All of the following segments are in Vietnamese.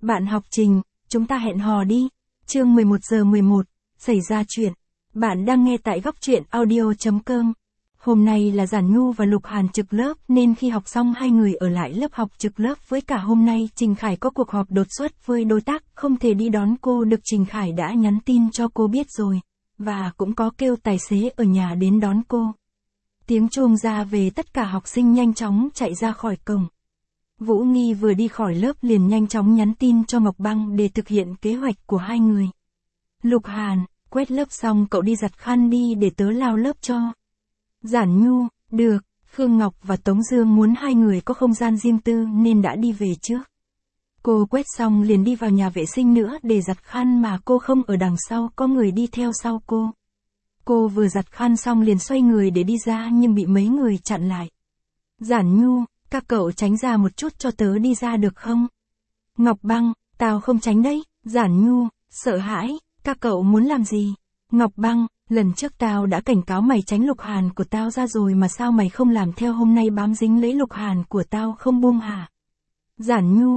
Bạn học Trình, chúng ta hẹn hò đi. Chương 11:11, xảy ra chuyện. Bạn đang nghe tại góc truyện audio.com. Hôm nay là Giản Nhu và Lục Hàn trực lớp nên khi học xong hai người ở lại lớp học trực lớp với cả hôm nay Trình Khải có cuộc họp đột xuất với đối tác không thể đi đón cô được. Trình Khải đã nhắn tin cho cô biết rồi, và cũng có kêu tài xế ở nhà đến đón cô. Tiếng chuông ra về tất cả học sinh nhanh chóng chạy ra khỏi cổng. Vũ Nghi vừa đi khỏi lớp liền nhanh chóng nhắn tin cho Ngọc Băng để thực hiện kế hoạch của hai người. Lục Hàn, quét lớp xong cậu đi giặt khăn đi để tớ lau lớp cho. Giản Nhu, được, Khương Ngọc và Tống Dương muốn hai người có không gian riêng tư nên đã đi về trước. Cô quét xong liền đi vào nhà vệ sinh nữa để giặt khăn mà cô không ở đằng sau, có người đi theo sau cô. Cô vừa giặt khăn xong liền xoay người để đi ra nhưng bị mấy người chặn lại. Giản Nhu, các cậu tránh ra một chút cho tớ đi ra được không? Ngọc Băng, tao không tránh đấy. Giản Nhu, sợ hãi, các cậu muốn làm gì? Ngọc Băng, lần trước tao đã cảnh cáo mày tránh Lục Hàn của tao ra rồi mà sao mày không làm theo, hôm nay bám dính lấy Lục Hàn của tao không buông hả? Giản Nhu,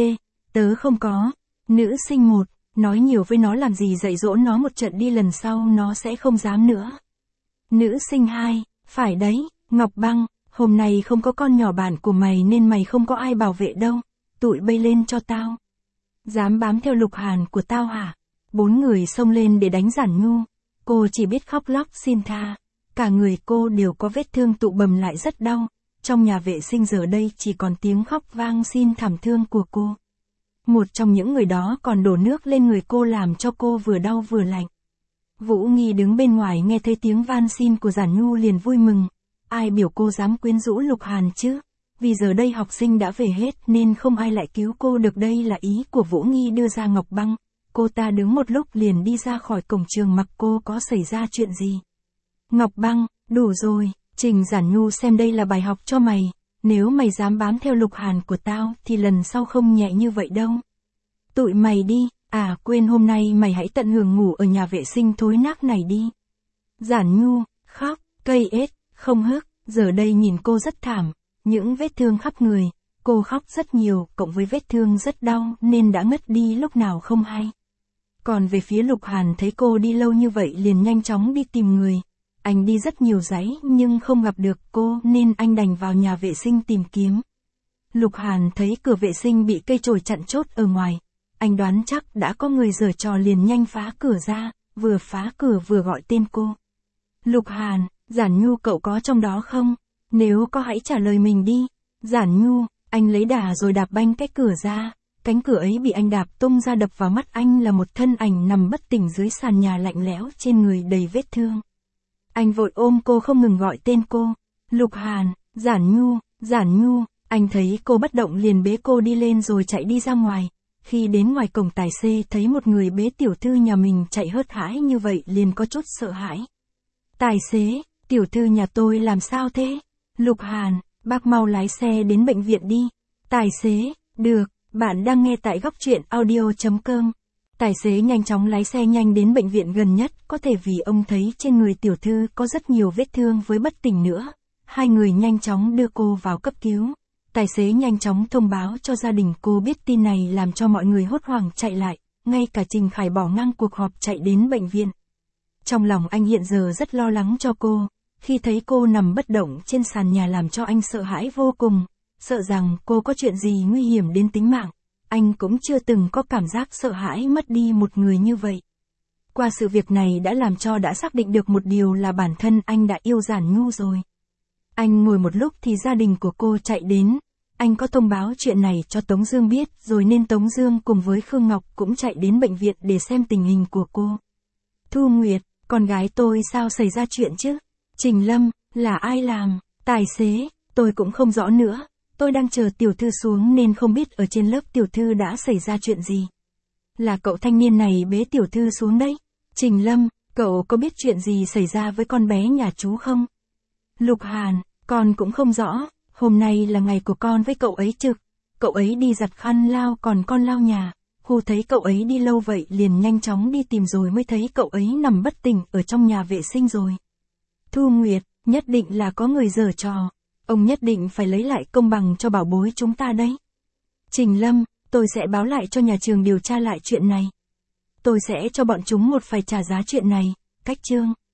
tớ không có. Nữ sinh 1, nói nhiều với nó làm gì, dạy dỗ nó một trận đi, lần sau nó sẽ không dám nữa. Nữ sinh 2, phải đấy, Ngọc Băng, hôm nay không có con nhỏ bạn của mày nên mày không có ai bảo vệ đâu, tụi bay lên cho tao. Dám bám theo Lục Hàn của tao hả? 4 người xông lên để đánh Giản Nhu, cô chỉ biết khóc lóc xin tha, cả người cô đều có vết thương tụ bầm lại rất đau, trong nhà vệ sinh giờ đây chỉ còn tiếng khóc vang xin thảm thương của cô. Một trong những người đó còn đổ nước lên người cô làm cho cô vừa đau vừa lạnh. Vũ Nghi đứng bên ngoài nghe thấy tiếng van xin của Giản Nhu liền vui mừng. Ai biểu cô dám quyến rũ Lục Hàn chứ? Vì giờ đây học sinh đã về hết nên không ai lại cứu cô được, đây là ý của Vũ Nghi đưa ra Ngọc Băng. Cô ta đứng một lúc liền đi ra khỏi cổng trường mặc cô có xảy ra chuyện gì. Ngọc Băng, đủ rồi, Trình Giản Nhu xem đây là bài học cho mày, nếu mày dám bám theo Lục Hàn của tao thì lần sau không nhẹ như vậy đâu. Tụi mày đi, quên hôm nay mày hãy tận hưởng ngủ ở nhà vệ sinh thối nát này đi. Giản Nhu, khóc, cây ếch, không hức, giờ đây nhìn cô rất thảm, những vết thương khắp người, cô khóc rất nhiều, cộng với vết thương rất đau nên đã ngất đi lúc nào không hay. Còn về phía Lục Hàn thấy cô đi lâu như vậy liền nhanh chóng đi tìm người. Anh đi rất nhiều dãy nhưng không gặp được cô nên anh đành vào nhà vệ sinh tìm kiếm. Lục Hàn thấy cửa vệ sinh bị cây chổi chặn chốt ở ngoài. Anh đoán chắc đã có người giở trò liền nhanh phá cửa ra, vừa phá cửa vừa gọi tên cô. Lục Hàn, Giản Nhu cậu có trong đó không? Nếu có hãy trả lời mình đi. Giản Nhu, anh lấy đà rồi đạp banh cái cửa ra. Cánh cửa ấy bị anh đạp tung ra, đập vào mắt anh là một thân ảnh nằm bất tỉnh dưới sàn nhà lạnh lẽo, trên người đầy vết thương. Anh vội ôm cô không ngừng gọi tên cô. Lục Hàn, Giản Nhu, anh thấy cô bất động liền bế cô đi lên rồi chạy đi ra ngoài. Khi đến ngoài cổng tài xế thấy một người bế tiểu thư nhà mình chạy hớt hải như vậy liền có chút sợ hãi. Tài xế, tiểu thư nhà tôi làm sao thế? Lục Hàn, bác mau lái xe đến bệnh viện đi. Tài xế, được, bạn đang nghe tại góc truyện audio.com. Tài xế nhanh chóng lái xe nhanh đến bệnh viện gần nhất, có thể vì ông thấy trên người tiểu thư có rất nhiều vết thương với bất tỉnh nữa. Hai người nhanh chóng đưa cô vào cấp cứu. Tài xế nhanh chóng thông báo cho gia đình cô biết tin này làm cho mọi người hốt hoảng chạy lại, ngay cả Trình Khải bỏ ngang cuộc họp chạy đến bệnh viện. Trong lòng anh hiện giờ rất lo lắng cho cô, khi thấy cô nằm bất động trên sàn nhà làm cho anh sợ hãi vô cùng, sợ rằng cô có chuyện gì nguy hiểm đến tính mạng. Anh cũng chưa từng có cảm giác sợ hãi mất đi một người như vậy. Qua sự việc này đã xác định được một điều là bản thân anh đã yêu Giản Nhu rồi. Anh ngồi một lúc thì gia đình của cô chạy đến. Anh có thông báo chuyện này cho Tống Dương biết rồi nên Tống Dương cùng với Khương Ngọc cũng chạy đến bệnh viện để xem tình hình của cô. Thu Nguyệt, con gái tôi sao xảy ra chuyện chứ? Trình Lâm, là ai làm? Tài xế, tôi cũng không rõ nữa. Tôi đang chờ tiểu thư xuống nên không biết ở trên lớp tiểu thư đã xảy ra chuyện gì. Là cậu thanh niên này bế tiểu thư xuống đấy. Trình Lâm, cậu có biết chuyện gì xảy ra với con bé nhà chú không? Lục Hàn, con cũng không rõ. Hôm nay là ngày của con với cậu ấy trực. Cậu ấy đi giặt khăn lau còn con lau nhà. Khu thấy cậu ấy đi lâu vậy liền nhanh chóng đi tìm rồi mới thấy cậu ấy nằm bất tỉnh ở trong nhà vệ sinh rồi. Thu Nguyệt, nhất định là có người giở trò. Ông nhất định phải lấy lại công bằng cho bảo bối chúng ta đấy. Trình Lâm, Tôi sẽ báo lại cho nhà trường điều tra lại chuyện này. Tôi sẽ cho bọn chúng một phải trả giá chuyện này. Cách chương